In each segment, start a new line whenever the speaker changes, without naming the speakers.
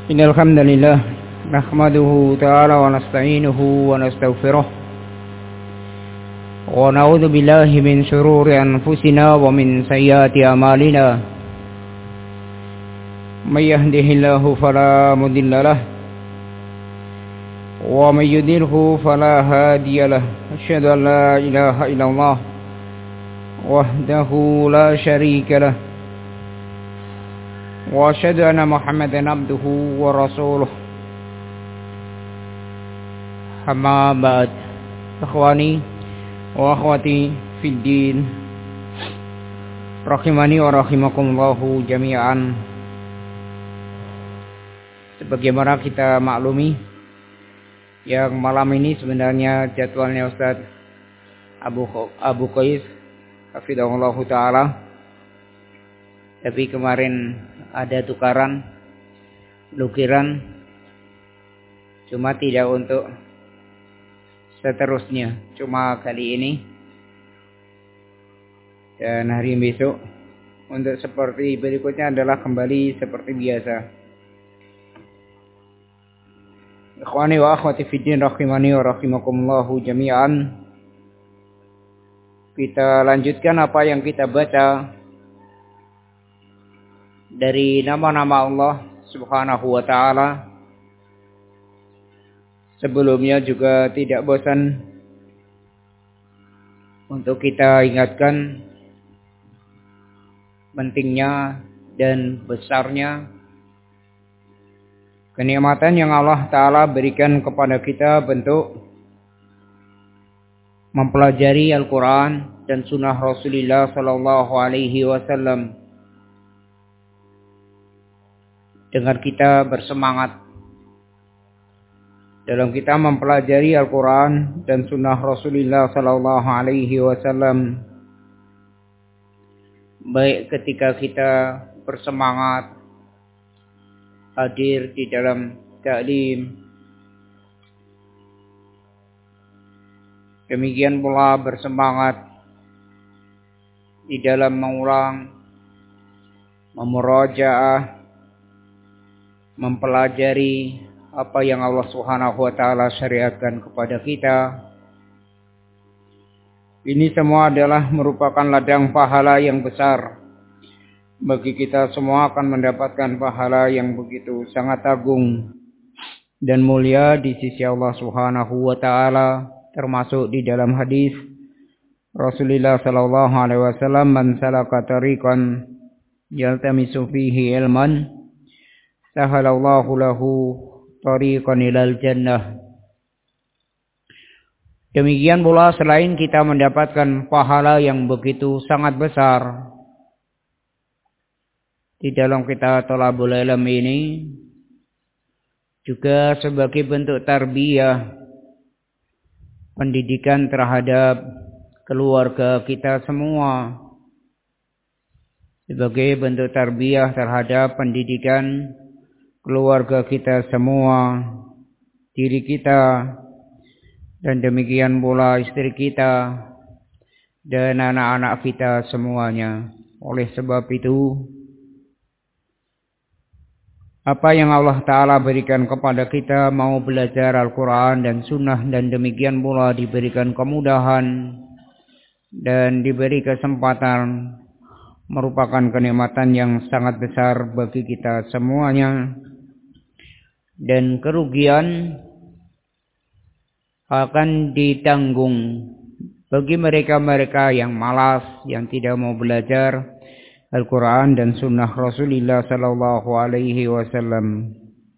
إن الحمد لله نحمده تعالى ونستعينه ونستغفره ونعوذ بالله من شرور أنفسنا ومن سيئات أعمالنا من يهده الله فلا مضل له ومن يضلل فلا هادي له أشهد أن لا إله إلا الله وحده لا شريك له وأشهد أن محمدا عبده ورسوله أما بعد إخواني وأخواتي في الدين rahimani wa rahimakumullahu jami'an. Sebagaimana kita maklumi, yang malam ini sebenarnya jadwalnya Ustaz Abu Qais hafizahullahu ta'ala, tapi kemarin ada tukaran lukiran, cuma tidak untuk seterusnya, cuma kali ini dan hari besok. Untuk seperti berikutnya adalah kembali seperti biasa. Ikhwani wa akhwati fiddin rahimani wa rahimakumullahu jami'an. Kita lanjutkan apa yang kita baca dari nama-nama Allah Subhanahu wa ta'ala. Sebelumnya juga tidak bosan untuk kita ingatkan pentingnya dan besarnya kenikmatan yang Allah Ta'ala berikan kepada kita bentuk mempelajari Al-Quran dan Sunnah Rasulullah Sallallahu Alaihi Wasallam. Dengan kita bersemangat dalam kita mempelajari Al-Quran dan Sunnah Rasulullah Sallallahu Alaihi Wasallam, baik ketika kita bersemangat hadir di dalam ta'lim, demikian pula bersemangat di dalam mengulang, memurajaah, mempelajari apa yang Allah Subhanahu wa ta'ala syariatkan kepada kita. Ini semua adalah merupakan ladang pahala yang besar. Bagi kita semua akan mendapatkan pahala yang begitu sangat agung dan mulia di sisi Allah Subhanahu wa ta'ala. Termasuk di dalam hadis Rasulullah sallallahu alaihi wasallam, man salaka tariqan yaltamisu fihi ilman sahalallahu lahu tariqan ilal jannah. Demikian pula selain kita mendapatkan pahala yang begitu sangat besar di dalam kita thalabul ilm ini, juga sebagai bentuk tarbiyah, pendidikan terhadap keluarga kita semua, sebagai bentuk tarbiyah terhadap pendidikan keluarga kita semua, diri kita, dan demikian pula istri kita dan anak-anak kita semuanya. Oleh sebab itu, apa yang Allah Ta'ala berikan kepada kita, mau belajar Al-Quran dan Sunnah, dan demikian pula diberikan kemudahan dan diberi kesempatan, merupakan kenikmatan yang sangat besar bagi kita semuanya. Dan kerugian akan ditanggung bagi mereka-mereka yang malas, yang tidak mau belajar Al-Quran dan Sunnah Rasulullah Sallallahu Alaihi Wasallam.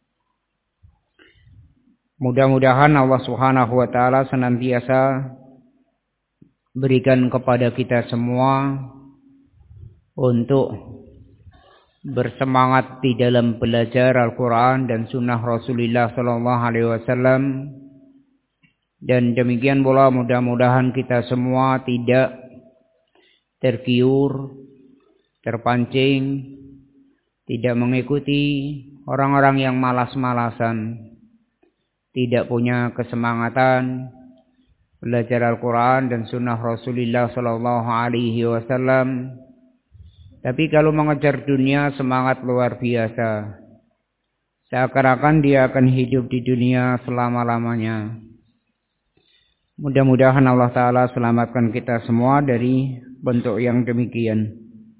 Mudah-mudahan Allah Subhanahu Wa Taala senantiasa berikan kepada kita semua untuk bersemangat di dalam belajar Al-Quran dan Sunnah Rasulullah Sallallahu Alaihi Wasallam. Dan demikian pula mudah-mudahan kita semua tidak tergiur, terpancing, tidak mengikuti orang-orang yang malas-malasan, tidak punya kesemangatan belajar Al-Quran dan Sunnah Rasulullah Sallallahu Alaihi Wasallam. Tapi kalau mengejar dunia semangat luar biasa, seakan-akan dia akan hidup di dunia selama-lamanya. Mudah-mudahan Allah Ta'ala selamatkan kita semua dari bentuk yang demikian.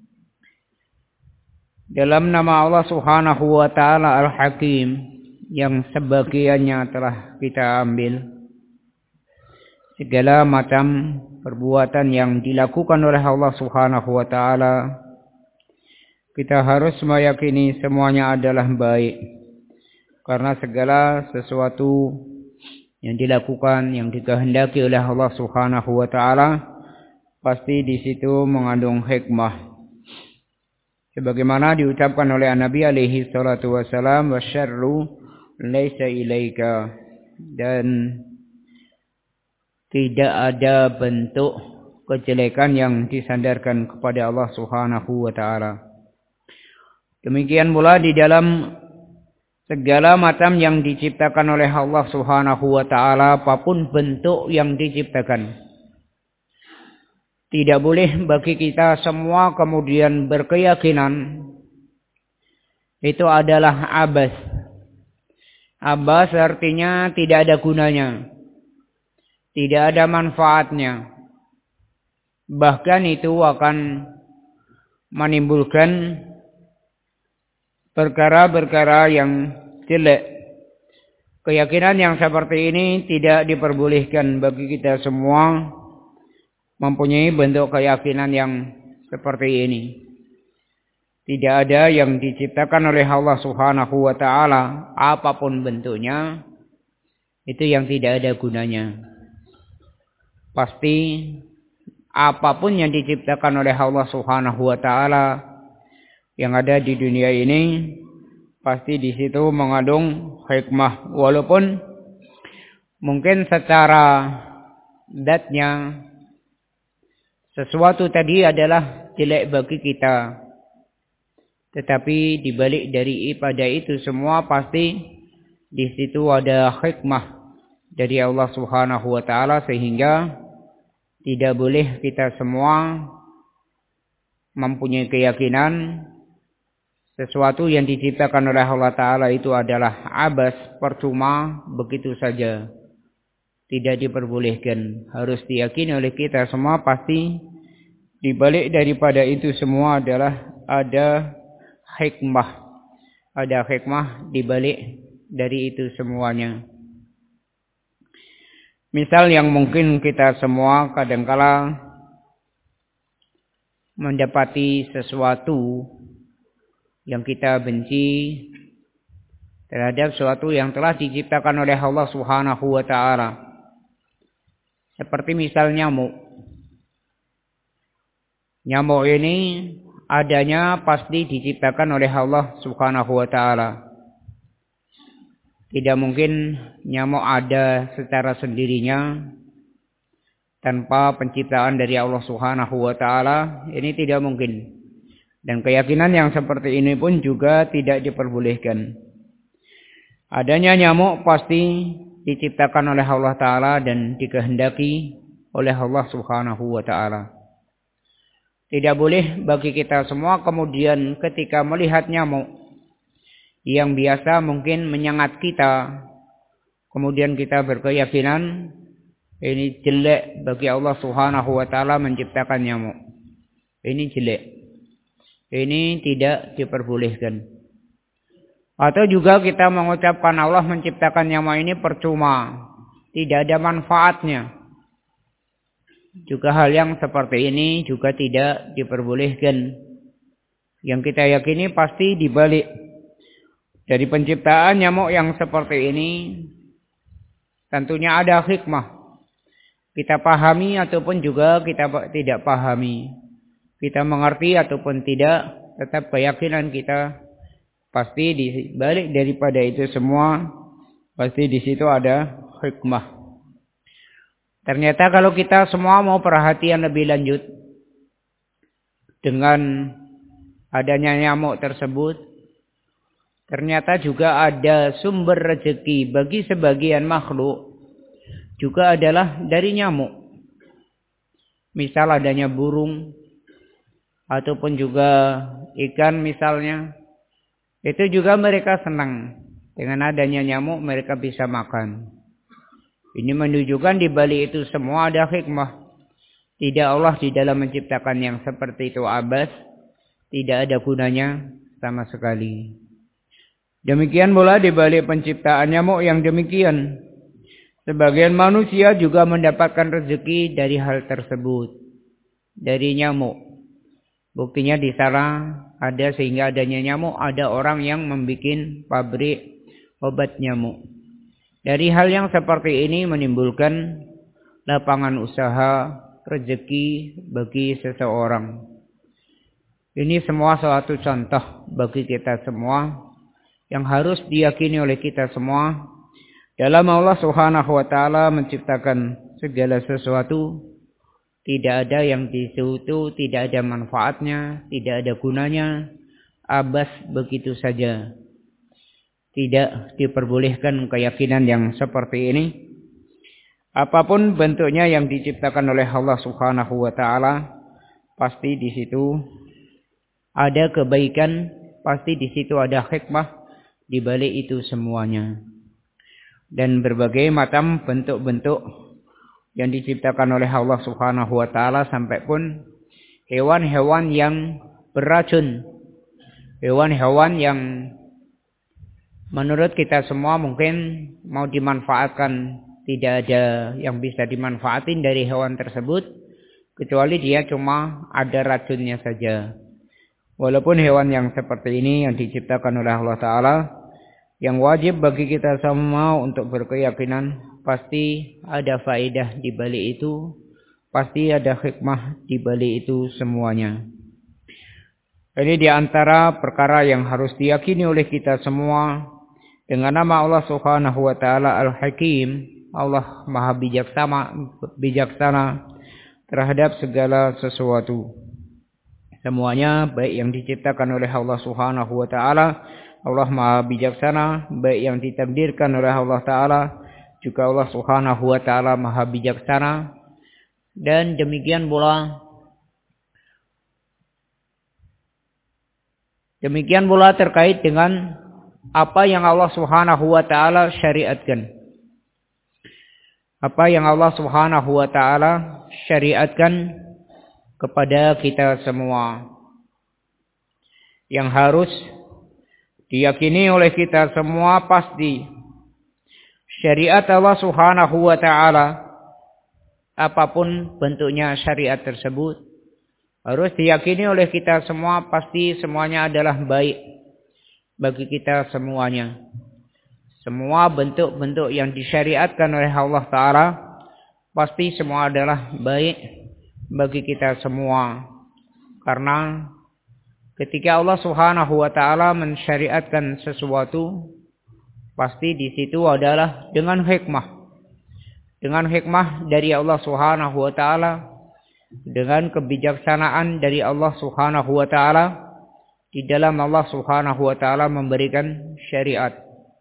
Dalam nama Allah Subhanahu wa Ta'ala Al-Hakim, yang sebagiannya telah kita ambil, segala macam perbuatan yang dilakukan oleh Allah Subhanahu wa Ta'ala, kita harus meyakini semuanya adalah baik. Karena segala sesuatu yang dilakukan, yang dikehendaki oleh Allah Subhanahu wa Ta'ala, pasti di situ mengandung hikmah. Sebagaimana diucapkan oleh Nabi alaihi salatu wassalam, wasyarru laisa ilaika, dan tidak ada bentuk kejelekan yang disandarkan kepada Allah Subhanahu wa Ta'ala. Demikian pula di dalam segala macam yang diciptakan oleh Allah Subhanahu wa Ta'ala, apapun bentuk yang diciptakan, tidak boleh bagi kita semua kemudian berkeyakinan itu adalah abas. Abas artinya tidak ada gunanya, tidak ada manfaatnya. Bahkan itu akan menimbulkan perkara-perkara yang jelek. Keyakinan yang seperti ini tidak diperbolehkan bagi kita semua mempunyai bentuk keyakinan yang seperti ini. Tidak ada yang diciptakan oleh Allah Subhanahu wa Ta'ala, apapun bentuknya, itu yang tidak ada gunanya. Pasti apapun yang diciptakan oleh Allah Subhanahu wa Ta'ala yang ada di dunia ini, pasti di situ mengandung hikmah. Walaupun mungkin secara zatnya sesuatu tadi adalah jelek bagi kita, tetapi dibalik dari pada itu semua pasti di situ ada hikmah dari Allah Subhanahu wa Ta'ala, sehingga tidak boleh kita semua mempunyai keyakinan sesuatu yang diciptakan oleh Allah Ta'ala itu adalah abas, percuma, begitu saja. Tidak diperbolehkan. Harus diyakini oleh kita semua pasti dibalik daripada itu semua adalah ada hikmah. Ada hikmah dibalik dari itu semuanya. Misal yang mungkin kita semua kadangkala mendapati sesuatu yang kita benci terhadap sesuatu yang telah diciptakan oleh Allah Subhanahu wa Ta'ala. Seperti misal nyamuk. Nyamuk ini adanya pasti diciptakan oleh Allah Subhanahu wa Ta'ala. Tidak mungkin nyamuk ada secara sendirinya tanpa penciptaan dari Allah Subhanahu wa Ta'ala. Ini tidak mungkin. Dan keyakinan yang seperti ini pun juga tidak diperbolehkan. Adanya nyamuk pasti diciptakan oleh Allah Ta'ala dan dikehendaki oleh Allah Subhanahu wa Ta'ala. Tidak boleh bagi kita semua kemudian ketika melihat nyamuk yang biasa mungkin menyengat kita, kemudian kita berkeyakinan ini jelek bagi Allah Subhanahu wa Ta'ala menciptakan nyamuk. Ini jelek. Ini tidak diperbolehkan. Atau juga kita mengucapkan Allah menciptakan nyamuk ini percuma, tidak ada manfaatnya. Juga hal yang seperti ini juga tidak diperbolehkan. Yang kita yakini pasti dibalik dari penciptaan nyamuk yang seperti ini tentunya ada hikmah. Kita pahami ataupun juga kita tidak pahami. Kita mengerti ataupun tidak, tetap keyakinan kita pasti di balik daripada itu semua, pasti di situ ada hikmah. Ternyata kalau kita semua mau perhatian lebih lanjut dengan adanya nyamuk tersebut, ternyata juga ada sumber rezeki bagi sebagian makhluk juga adalah dari nyamuk. Misal adanya burung ataupun juga ikan misalnya, itu juga mereka senang. Dengan adanya nyamuk mereka bisa makan. Ini menunjukkan di balik itu semua ada hikmah. Tidak Allah di dalam menciptakan yang seperti itu abas, tidak ada gunanya sama sekali. Demikian pula di balik penciptaan nyamuk yang demikian. Sebagian manusia juga mendapatkan rezeki dari hal tersebut. Dari nyamuk. Buktinya di sana ada sehingga adanya nyamuk, ada orang yang membuat pabrik obat nyamuk. Dari hal yang seperti ini menimbulkan lapangan usaha, rezeki bagi seseorang. Ini semua suatu contoh bagi kita semua yang harus diyakini oleh kita semua. Dalam Allah Subhanahu wa taala menciptakan segala sesuatu, tidak ada yang di situ tidak ada manfaatnya, tidak ada gunanya, abas begitu saja. Tidak diperbolehkan keyakinan yang seperti ini. Apapun bentuknya yang diciptakan oleh Allah Subhanahu wa taala, pasti di situ ada kebaikan, pasti di situ ada hikmah di balik itu semuanya. Dan berbagai macam bentuk-bentuk yang diciptakan oleh Allah Subhanahu wa taala, sampai pun hewan-hewan yang beracun, hewan-hewan yang menurut kita semua mungkin mau dimanfaatkan, tidak ada yang bisa dimanfaatin dari hewan tersebut kecuali dia cuma ada racunnya saja. Walaupun hewan yang seperti ini yang diciptakan oleh Allah Ta'ala, yang wajib bagi kita semua untuk berkeyakinan pasti ada faedah di balik itu, pasti ada hikmah di balik itu semuanya. Ini di antara perkara yang harus diyakini oleh kita semua. Dengan nama Allah Subhanahu wa taala Al-Hakim, Allah Maha bijaksana terhadap segala sesuatu. Semuanya baik yang diciptakan oleh Allah Subhanahu wa taala, Allah Maha bijaksana, baik yang ditakdirkan oleh Allah taala, juga Allah Subhanahu wa taala Maha bijaksana. Dan demikian pula terkait dengan apa yang Allah Subhanahu wa taala syariatkan. Apa yang Allah Subhanahu wa taala syariatkan kepada kita semua, yang harus diyakini oleh kita semua pasti syariat Allah Subhanahu wa taala, apapun bentuknya syariat tersebut, harus diyakini oleh kita semua pasti semuanya adalah baik bagi kita semuanya. Semua bentuk-bentuk yang disyariatkan oleh Allah Ta'ala pasti semua adalah baik bagi kita semua. Karena ketika Allah Subhanahu wa taala mensyariatkan sesuatu, pasti di situ adalah dengan hikmah. Dengan hikmah dari Allah Subhanahu wa taala, dengan kebijaksanaan dari Allah Subhanahu wa taala, di dalam Allah Subhanahu wa taala memberikan syariat.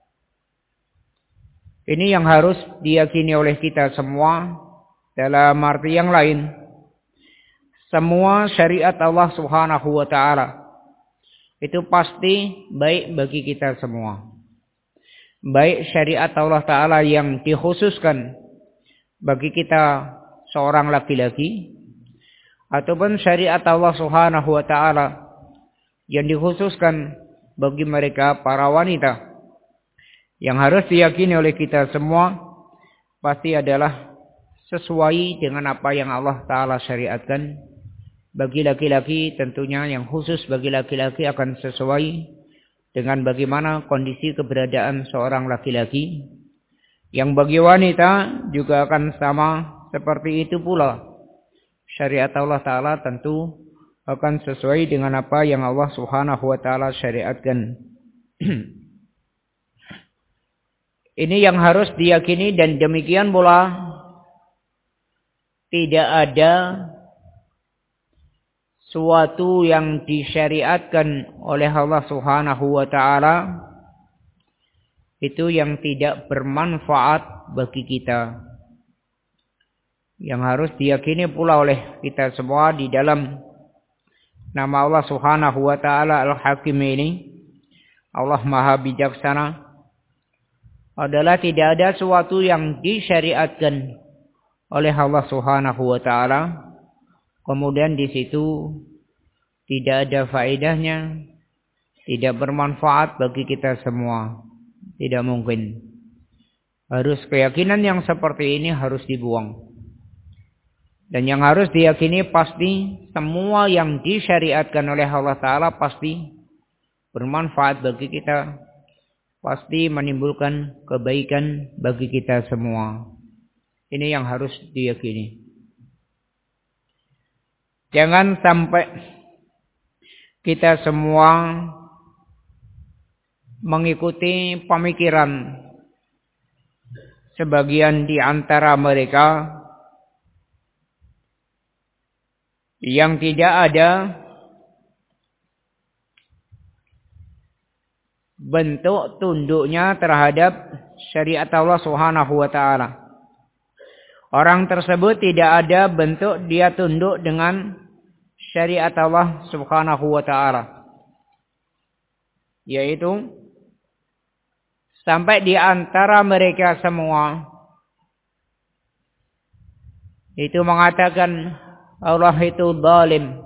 Ini yang harus diyakini oleh kita semua. Dalam arti yang lain, semua syariat Allah Subhanahu wa taala itu pasti baik bagi kita semua. Baik syariat Allah Ta'ala yang dikhususkan bagi kita seorang laki-laki, ataupun syariat Allah Subhanahu wa taala yang dikhususkan bagi mereka para wanita. Yang harus diyakini oleh kita semua pasti adalah sesuai dengan apa yang Allah Ta'ala syariatkan. Bagi laki-laki tentunya yang khusus bagi laki-laki akan sesuai dengan bagaimana kondisi keberadaan seorang laki-laki. Yang bagi wanita juga akan sama seperti itu pula. Syariat Allah Ta'ala tentu akan sesuai dengan apa yang Allah Subhanahu wa taala syariatkan. Ini yang harus diyakini, dan demikian pula tidak ada suatu yang disyariatkan oleh Allah Subhanahu wa taala itu yang tidak bermanfaat bagi kita. Yang harus diyakini pula oleh kita semua di dalam nama Allah Subhanahu wa taala Al-Hakim ini, Allah Maha bijaksana. adalah tidak ada sesuatu yang disyariatkan oleh Allah Subhanahu wa taala kemudian di situ tidak ada faedahnya, tidak bermanfaat bagi kita semua. Tidak mungkin. Harus keyakinan yang seperti ini harus dibuang. Dan yang harus diyakini pasti semua yang disyariatkan oleh Allah Ta'ala pasti bermanfaat bagi kita. Pasti menimbulkan kebaikan bagi kita semua. Ini yang harus diyakini. Jangan sampai kita semua mengikuti pemikiran sebagian di antara mereka yang tidak ada bentuk tunduknya terhadap syariat Allah Subhanahu wa taala. Orang tersebut tidak ada bentuk dia tunduk dengan syariat Allah Subhanahu wa taala. Yaitu sampai di antara mereka semua itu mengatakan Allah itu zalim,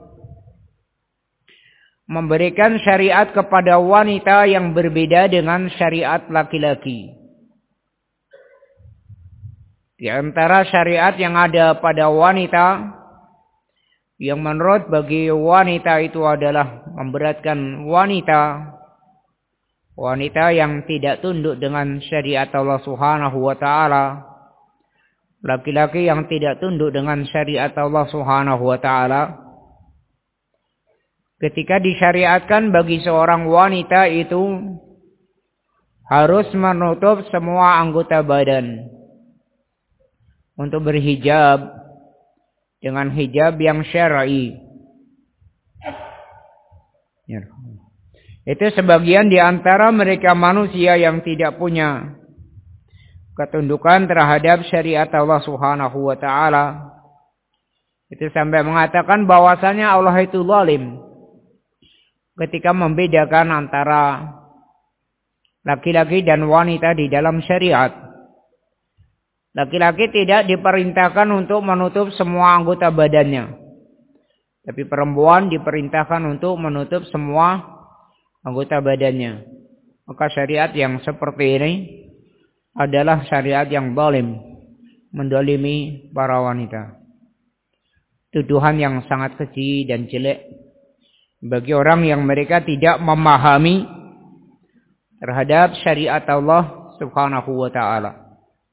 memberikan syariat kepada wanita yang berbeda dengan syariat laki-laki. Di antara syariat yang ada pada wanita yang menurut bagi wanita itu adalah memberatkan wanita yang tidak tunduk dengan syariat Allah Subhanahu wa taala, laki-laki yang tidak tunduk dengan syariat Allah Subhanahu wa taala. Ketika disyariatkan bagi seorang wanita itu harus menutup semua anggota badan untuk berhijab dengan hijab yang syar'i. Itu sebagian di antara mereka manusia yang tidak punya ketundukan terhadap syariat Allah Subhanahu wa taala. Itu sampai mengatakan bahwasanya Allah itu zalim ketika membedakan antara laki-laki dan wanita di dalam syariat. Laki-laki tidak diperintahkan untuk menutup semua anggota badannya. Tapi perempuan diperintahkan untuk menutup semua anggota badannya. Maka syariat yang seperti ini adalah syariat yang zalim, mendolimi para wanita. Tuduhan yang sangat keji dan jelek bagi orang yang mereka tidak memahami terhadap syariat Allah Subhanahu wa taala.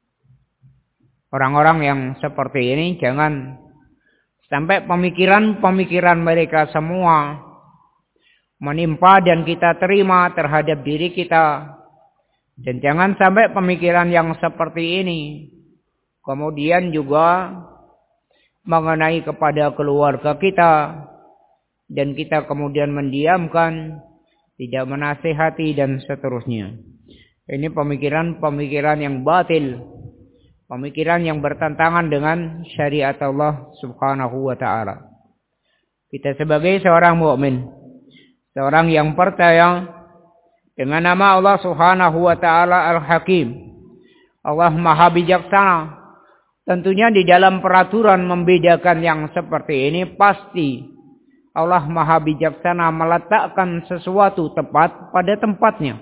Orang-orang yang seperti ini jangan sampai pemikiran-pemikiran mereka semua menimpa dan kita terima terhadap diri kita. Dan jangan sampai pemikiran yang seperti ini kemudian juga mengenai kepada keluarga kita dan kita kemudian mendiamkan, tidak menasihati dan seterusnya. Ini pemikiran-pemikiran yang batil, pemikiran yang bertentangan dengan syariat Allah Subhanahu wa taala. Kita sebagai seorang mukmin, seorang yang percaya dengan nama Allah Subhanahu wa taala Al-Hakim, Allah Maha Bijaksana, tentunya di dalam peraturan membedakan yang seperti ini pasti Allah Maha Bijaksana meletakkan sesuatu tepat pada tempatnya.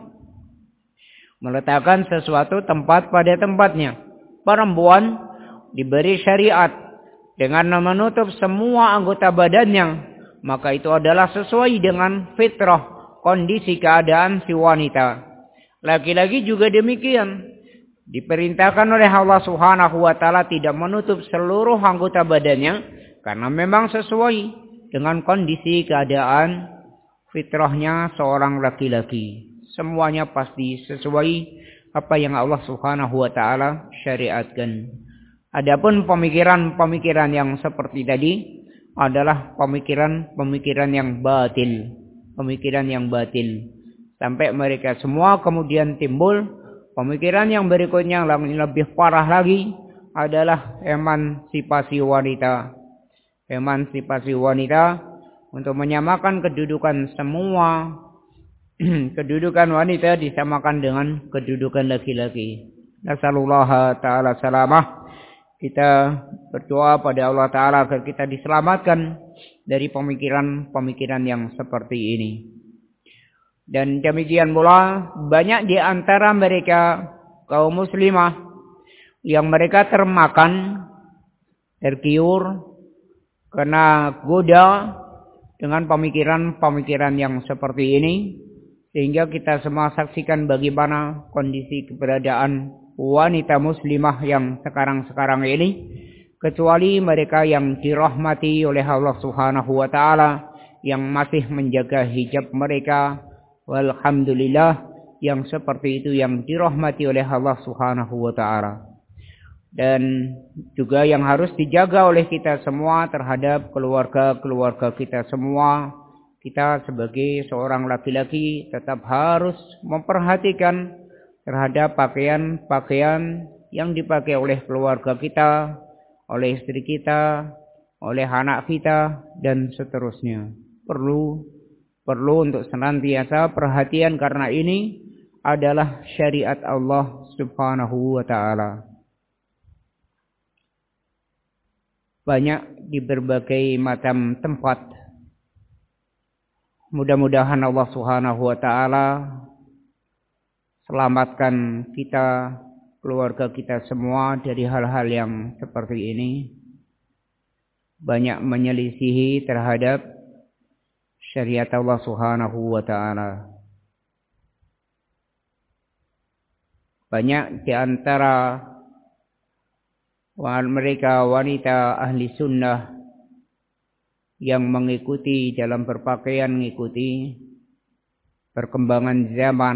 Meletakkan sesuatu tempat pada tempatnya. Perempuan diberi syariat dengan menutup semua anggota badannya, maka itu adalah sesuai dengan fitrah, kondisi keadaan si wanita. Laki-laki juga demikian. Diperintahkan oleh Allah Subhanahu wa taala tidak menutup seluruh anggota badannya karena memang sesuai dengan kondisi keadaan fitrahnya seorang laki-laki. Semuanya pasti sesuai apa yang Allah Subhanahu wa taala syariatkan. Adapun pemikiran-pemikiran yang seperti tadi adalah pemikiran-pemikiran yang batil, pemikiran yang batil. Sampai mereka semua kemudian timbul pemikiran yang berikutnya yang lebih parah lagi adalah emansipasi wanita. Emansipasi wanita untuk menyamakan kedudukan semua kedudukan wanita disamakan dengan kedudukan laki-laki. Nasallallahu ta'ala salamah. Kita berdoa pada Allah Ta'ala agar kita diselamatkan dari pemikiran-pemikiran yang seperti ini. Dan demikian pula banyak di antara mereka kaum muslimah yang mereka termakan, tergiur, kena goda dengan pemikiran-pemikiran yang seperti ini. Sehingga kita semua saksikan bagaimana kondisi keberadaan wanita muslimah yang sekarang-sekarang ini. Kecuali mereka yang dirahmati oleh Allah Subhanahu wa Ta'ala, yang masih menjaga hijab mereka. Walhamdulillah, yang seperti itu yang dirahmati oleh Allah Subhanahu wa Ta'ala. Dan juga yang harus dijaga oleh kita semua terhadap keluarga-keluarga kita semua. Kita sebagai seorang laki-laki tetap harus memperhatikan terhadap pakaian-pakaian yang dipakai oleh keluarga kita, oleh istri kita, oleh anak kita, dan seterusnya. Perlu untuk senantiasa perhatian karena ini adalah syariat Allah Subhanahu wa Ta'ala. Banyak di berbagai macam tempat. Mudah-mudahan Allah Subhanahu wa Ta'ala selamatkan kita, keluarga kita semua dari hal-hal yang seperti ini. Banyak menyelisihi terhadap syariat Allah Subhanahu wa Ta'ala. Banyak di antara mereka wanita ahli sunnah yang mengikuti dalam berpakaian, mengikuti perkembangan zaman.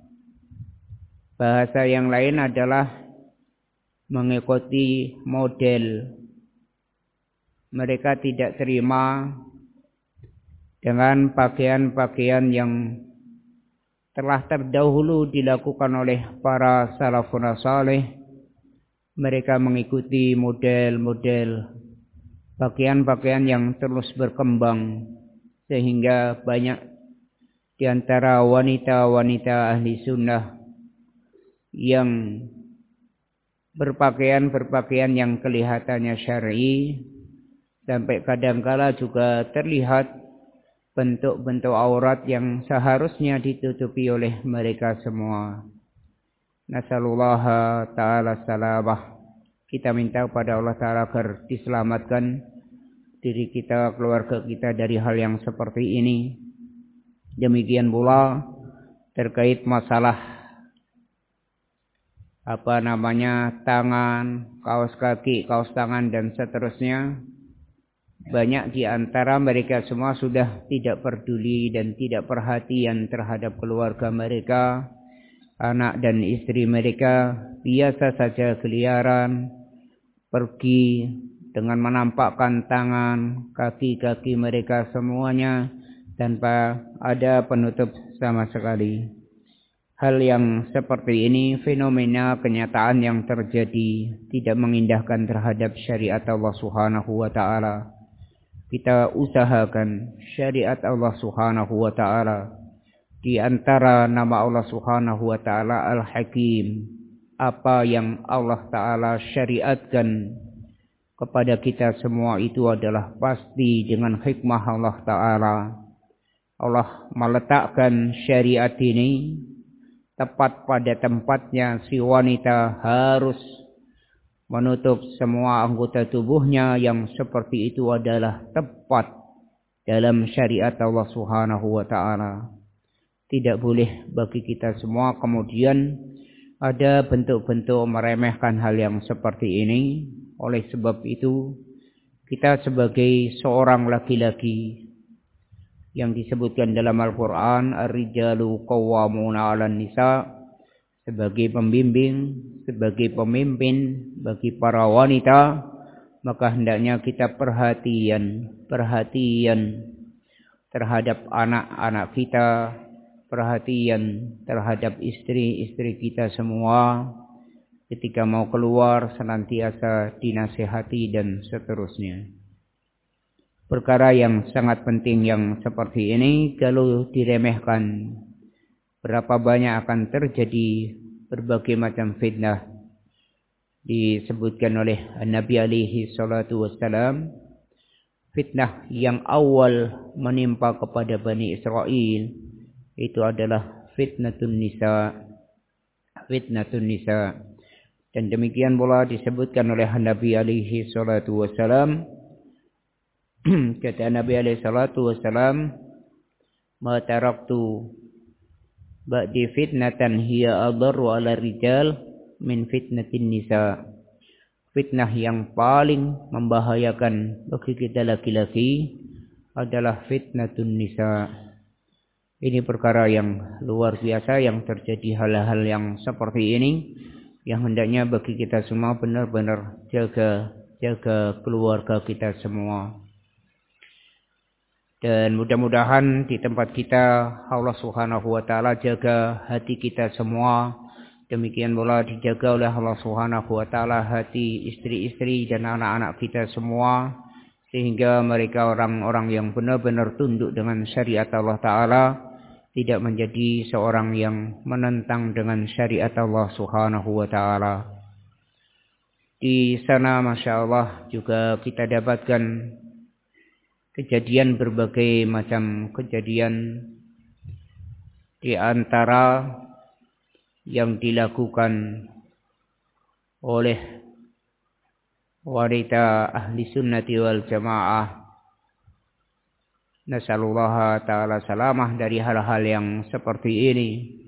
Bahasa yang lain adalah mengikuti model. Mereka tidak terima dengan pakaian-pakaian yang telah terdahulu dilakukan oleh para salafun saleh. Mereka mengikuti model-model pakaian-pakaian yang terus berkembang, sehingga banyak di antara wanita-wanita ahli sunnah yang berpakaian yang kelihatannya syar'i, sampai kadangkala juga terlihat bentuk-bentuk aurat yang seharusnya ditutupi oleh mereka semua. Nasallallahu ta'ala salamah. Kita minta kepada Allah Ta'ala agar diselamatkan diri kita, keluarga kita dari hal yang seperti ini. Demikian pula terkait masalah tangan, kaos kaki, kaos tangan dan seterusnya. Banyak di antara mereka semua sudah tidak peduli dan tidak perhatian terhadap keluarga mereka, anak dan istri mereka. Biasa saja keliaran, pergi dengan menampakkan tangan, kaki-kaki mereka semuanya tanpa ada penutup sama sekali. Hal yang seperti ini fenomena kenyataan yang terjadi, tidak mengindahkan terhadap syariat Allah Subhanahu wa Ta'ala. Kita usahakan syariat Allah Subhanahu wa Ta'ala. Di antara nama Allah Subhanahu wa Ta'ala Al-Hakim. Apa yang Allah Ta'ala syariatkan kepada kita semua itu adalah pasti dengan hikmah Allah Ta'ala. Allah meletakkan syariat ini tepat pada tempatnya. Si wanita harus menutup semua anggota tubuhnya, yang seperti itu adalah tepat dalam syariat Allah Subhanahu wa Ta'ala. Tidak boleh bagi kita semua kemudian ada bentuk-bentuk meremehkan hal yang seperti ini. Oleh sebab itu, kita sebagai seorang laki-laki yang disebutkan dalam Al-Quran, Ar-rijalu qawwamuna 'alan nisa, sebagai pembimbing, sebagai pemimpin bagi para wanita, maka hendaknya kita perhatian terhadap anak-anak kita, perhatian terhadap istri-istri kita semua. Ketika mau keluar senantiasa dinasihati dan seterusnya. Perkara yang sangat penting yang seperti ini kalau diremehkan, berapa banyak akan terjadi berbagai macam fitnah. Disebutkan oleh Nabi alaihi salatu wassalam, fitnah yang awal menimpa kepada Bani Israel itu adalah fitnatun nisa. Fitnatun nisa. Dan demikian pula disebutkan oleh Nabi alaihi salatu wassalam, kata Nabi alaihi salatu wassalam, ma taraktu ba'di fitnatan hiya adarru ala rijal min fitnatin nisa. Fitnah yang paling membahayakan bagi kita laki-laki adalah fitnatun nisa. Ini perkara yang luar biasa yang terjadi, hal-hal yang seperti ini yang hendaknya bagi kita semua benar-benar jaga keluarga kita semua. Dan mudah-mudahan di tempat kita Allah Subhanahu wa taala jaga hati kita semua. Demikian pula dijaga oleh Allah Subhanahu wa taala hati istri-istri dan anak-anak kita semua, sehingga mereka orang-orang yang benar-benar tunduk dengan syariat Allah taala, tidak menjadi seorang yang menentang dengan syariat Allah Subhanahu wa taala. Di sana Masya Allah juga kita dapatkan kejadian, berbagai macam kejadian, di antara yang dilakukan oleh wanita ahli sunnati wal jamaah. Nasallallahu ta'ala salamah dari hal-hal yang seperti ini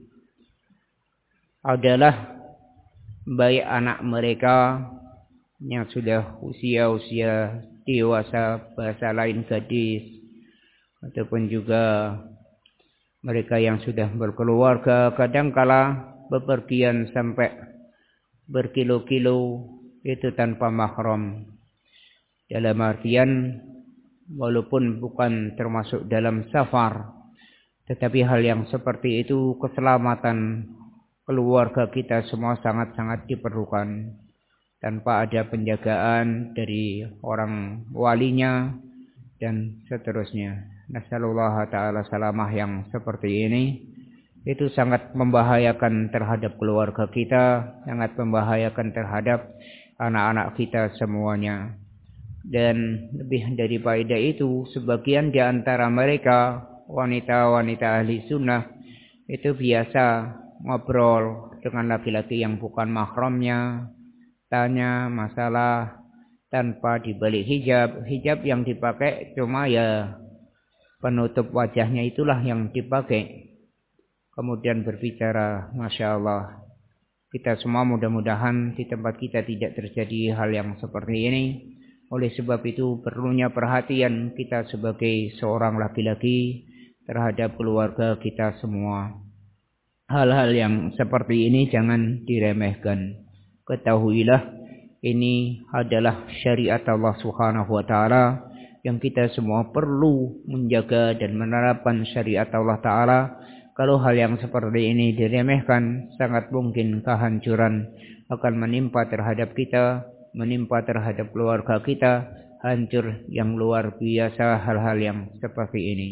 adalah baik anak mereka yang sudah usia dewasa, bahasa lain gadis, ataupun juga mereka yang sudah berkeluarga, kadangkala bepergian sampai berkilo-kilo itu tanpa mahram. Dalam artian walaupun bukan termasuk dalam safar, tetapi hal yang seperti itu keselamatan keluarga kita semua sangat-sangat diperlukan. Tanpa ada penjagaan dari orang walinya dan seterusnya. Nasallallahu ta'ala salamah yang seperti ini itu sangat membahayakan terhadap keluarga kita, sangat membahayakan terhadap anak-anak kita semuanya. Dan lebih daripada itu, sebagian di antara mereka, wanita-wanita ahli sunnah, itu biasa ngobrol dengan laki-laki yang bukan mahramnya, tanya masalah tanpa dibalik hijab. Hijab yang dipakai cuma ya penutup wajahnya itulah yang dipakai. Kemudian berbicara, Masya Allah. Kita semua mudah-mudahan di tempat kita tidak terjadi hal yang seperti ini. Oleh sebab itu perlunya perhatian kita sebagai seorang laki-laki terhadap keluarga kita semua. Hal-hal yang seperti ini jangan diremehkan. Ketahuilah ini adalah syariat Allah Subhanahu wa taala yang kita semua perlu menjaga dan menerapkan syariat Allah taala. Kalau hal yang seperti ini diremehkan, sangat mungkin kehancuran akan menimpa terhadap kita, menimpa terhadap keluarga kita, hancur yang luar biasa hal-hal yang seperti ini.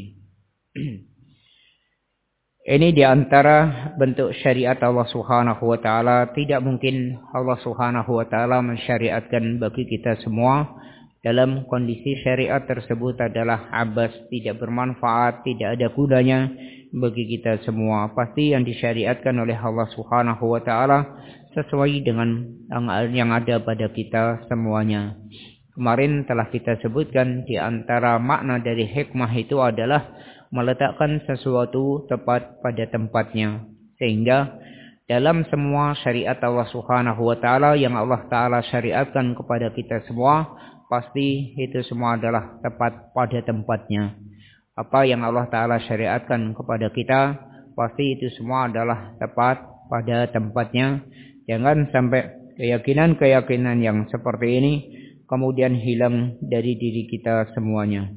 Ini di antara bentuk syariat Allah Subhanahu wa taala. Tidak mungkin Allah Subhanahu wa taala mensyariatkan bagi kita semua dalam kondisi syariat tersebut adalah abas, tidak bermanfaat, tidak ada gunanya bagi kita semua. Pasti yang disyariatkan oleh Allah Subhanahu wa taala sesuai dengan yang ada pada kita semuanya. Kemarin telah kita sebutkan di antara makna dari hikmah itu adalah meletakkan sesuatu tepat pada tempatnya, sehingga dalam semua syariat Allah Subhanahu wa taala yang Allah taala syariatkan kepada kita semua, pasti itu semua adalah tepat pada tempatnya. Apa yang Allah taala syariatkan kepada kita, pasti itu semua adalah tepat pada tempatnya. Jangan sampai keyakinan-keyakinan yang seperti ini kemudian hilang dari diri kita semuanya.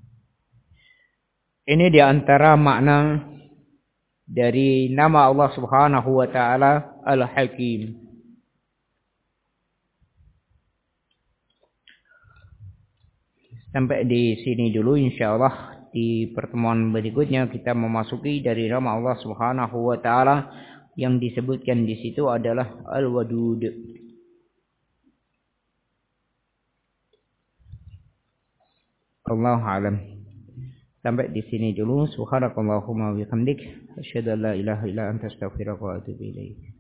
Ini di antara makna dari nama Allah Subhanahu wa taala Al-Hakim. Sampai di sini dulu insyaallah. di pertemuan berikutnya kita memasuki dari nama Allah Subhanahu wa taala yang disebutkan di situ adalah Al-Wadud. Allahu a'lam. Sampai di sini dulu. Subhanakallahumma wa bihamdik, asyhadu an la ilaha illa anta, astaghfiruka wa atubu ilaik.